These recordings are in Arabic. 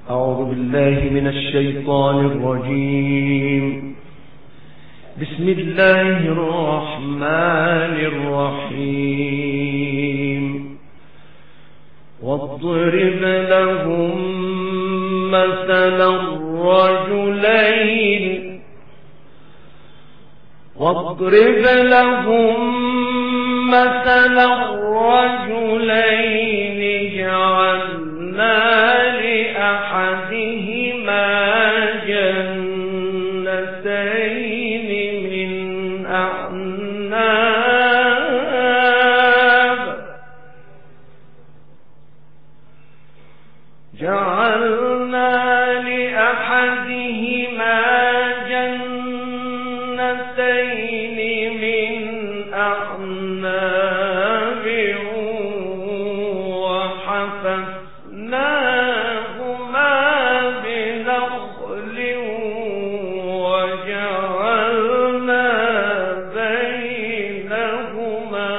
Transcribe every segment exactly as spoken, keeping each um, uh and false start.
أعوذ بالله من الشيطان الرجيم. بسم الله الرحمن الرحيم. واضرب لهم مثلا الرجلين واضرب لهم مثلا الرجلين جعلنا لأحدهما جنتين من أعناب جعلنا لأحدهما جنتين من أعناب وحففناهما بنخل وجعلنا بينهما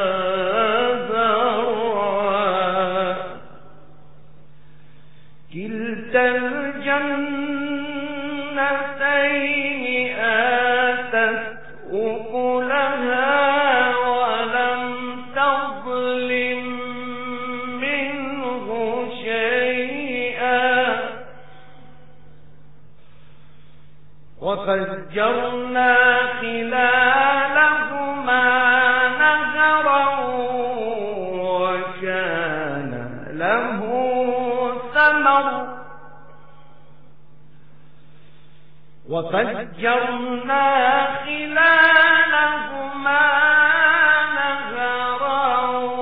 زرعا كلتا الجنتين آتت أكلها ولم تظلم منه شيئا وفجرنا خلالهما نهرا وكان له ثمر وفجرنا خلالهما نهرا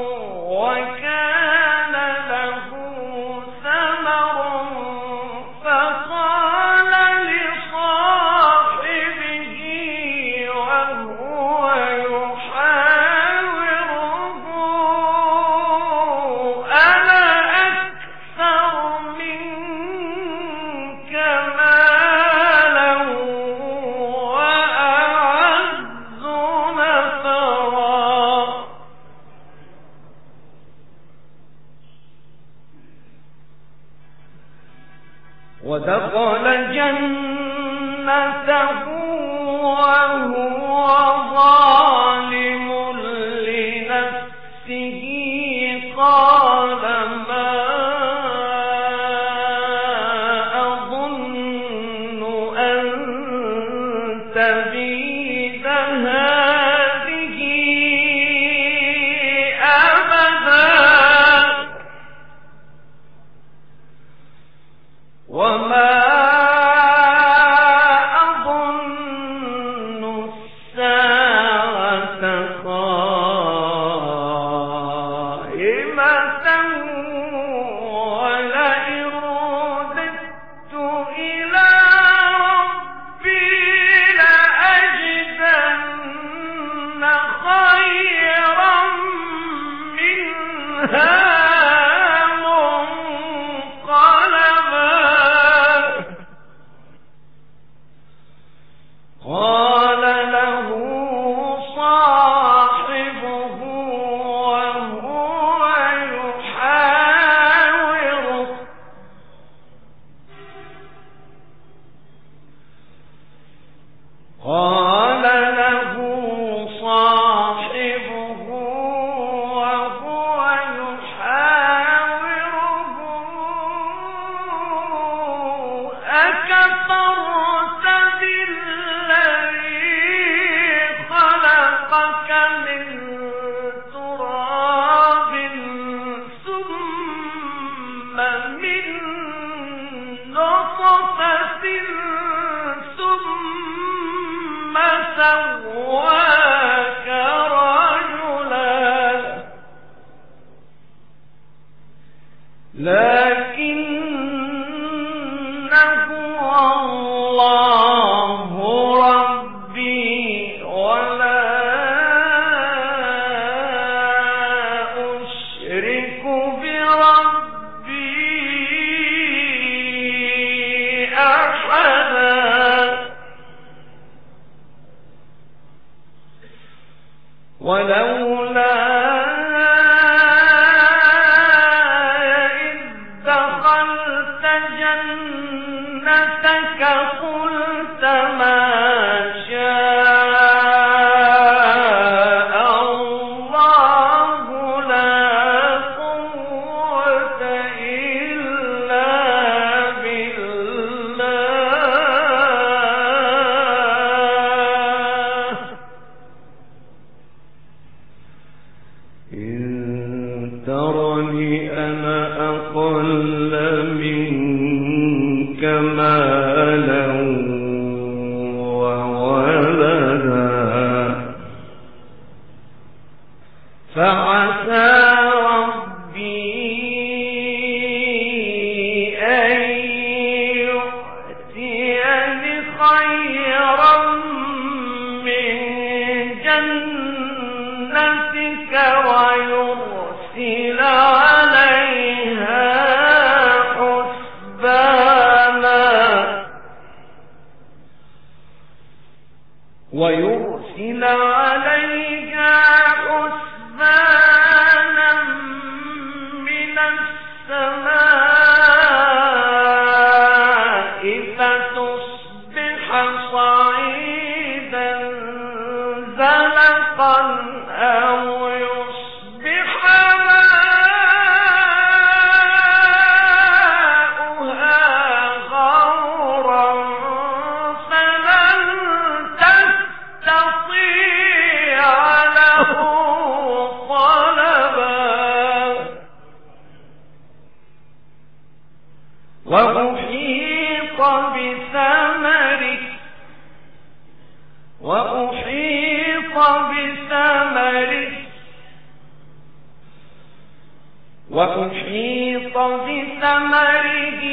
وكان له ثمر فقال لصاحبه وهو يحاوره أنا أكثر منك مالا وأعز نفرا ودخل جنته وهو ظالم لنفسه قال ما أظن أن تبيد هذه أبدا وما أظن الساعة قائمة ولئن رددت إلى ربي لأجدن خيرا منها قال له صاحبه وهو يحاوره قال له صاحبه وهو يحاوره أكفرت بالذي خلقك من تراب ثم من نطفة ثم سواك رجلا لكنه الله ربي ولا أشرك بربي أحدا ولولا إذ دخلت جنتك جنتك قلت ما شاء ويرسل عليها حسبانا من السماء فتصبح صعيدا زلقا أو يصبح ماؤها غورا فلن تستطيع له طلبا وأحيط بثمره وأحيط بثمره وأحيط بثمره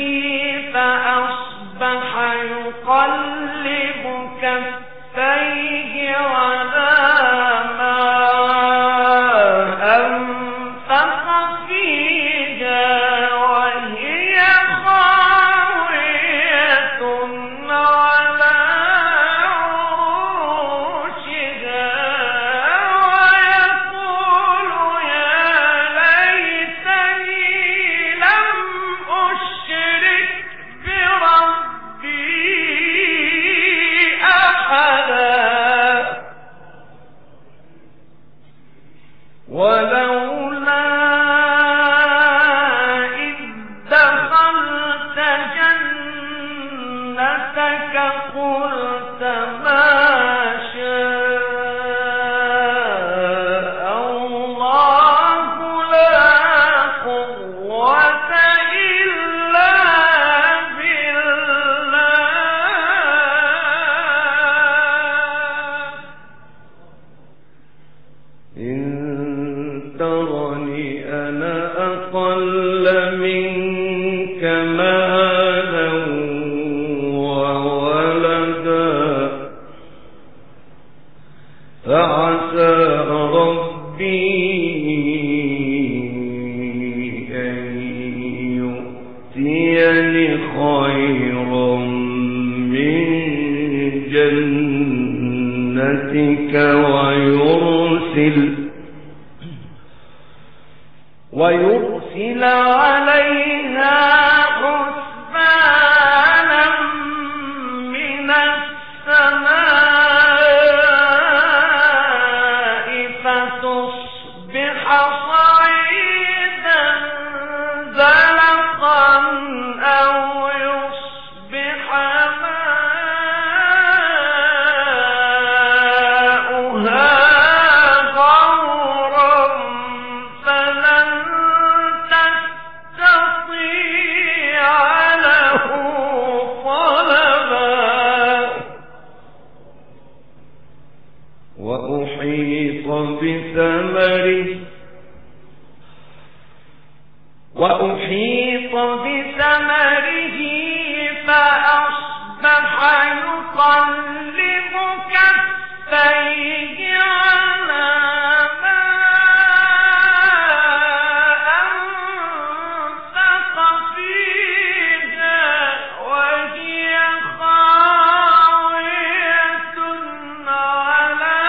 فأصبح يقلب كفيه على ما أنفق فيها وهي خاوية على عروشها ويقول يا ليتني لم أشرك بربي أحدا ولولا إذ دخلت جنتك قلت ما شاء الله لا قوة إلا بالله إن ترني أنا أقل منك مالا وولدا فعسى ربي أن يؤتيني خيرا من جنتك ويرسل ويرسل عليها حسبانا من السماء فتصبح صعيدا زلقا أو يصبح ماؤها غورا فلن تستطيع له طلبا وأحيط بثمره وأحيط بثمره فأصبح يقلب كفيه على ما أنفق فيها وهي خاوية على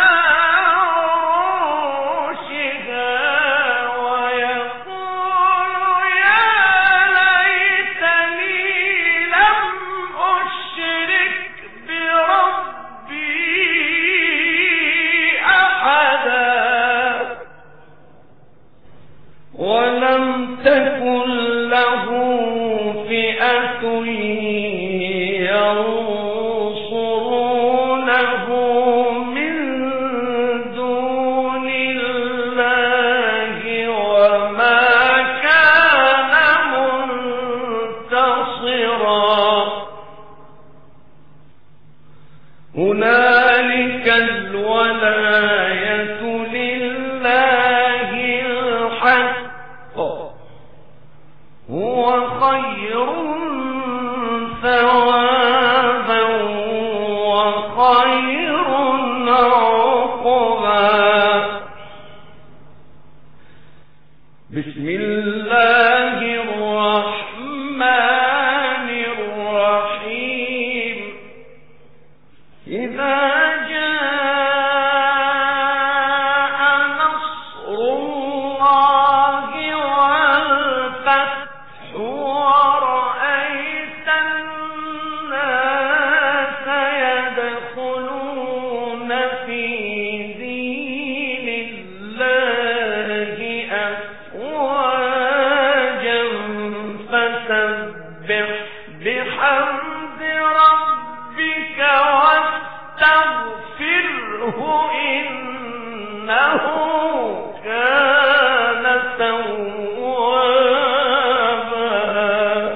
عروشها ويقول يا ليتني ينصرونه من دون الله وما كان منتصرا هنالك الولاية لله الحق هو خير ثوابا وخير عقبا. بسم الله الرحمن الرحيم. إذا جاء نصر الله والفتح ورأيت الناس يدخلون في دين الله أفواجا فسبح بحمد ربك واستغفره إنه كان توابا.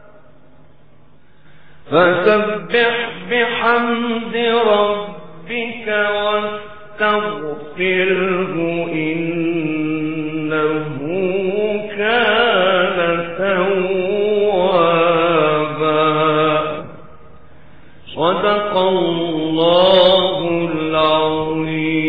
فسبح بحمد ربك واستغفره إنه كان توابا. صدق الله العظيم.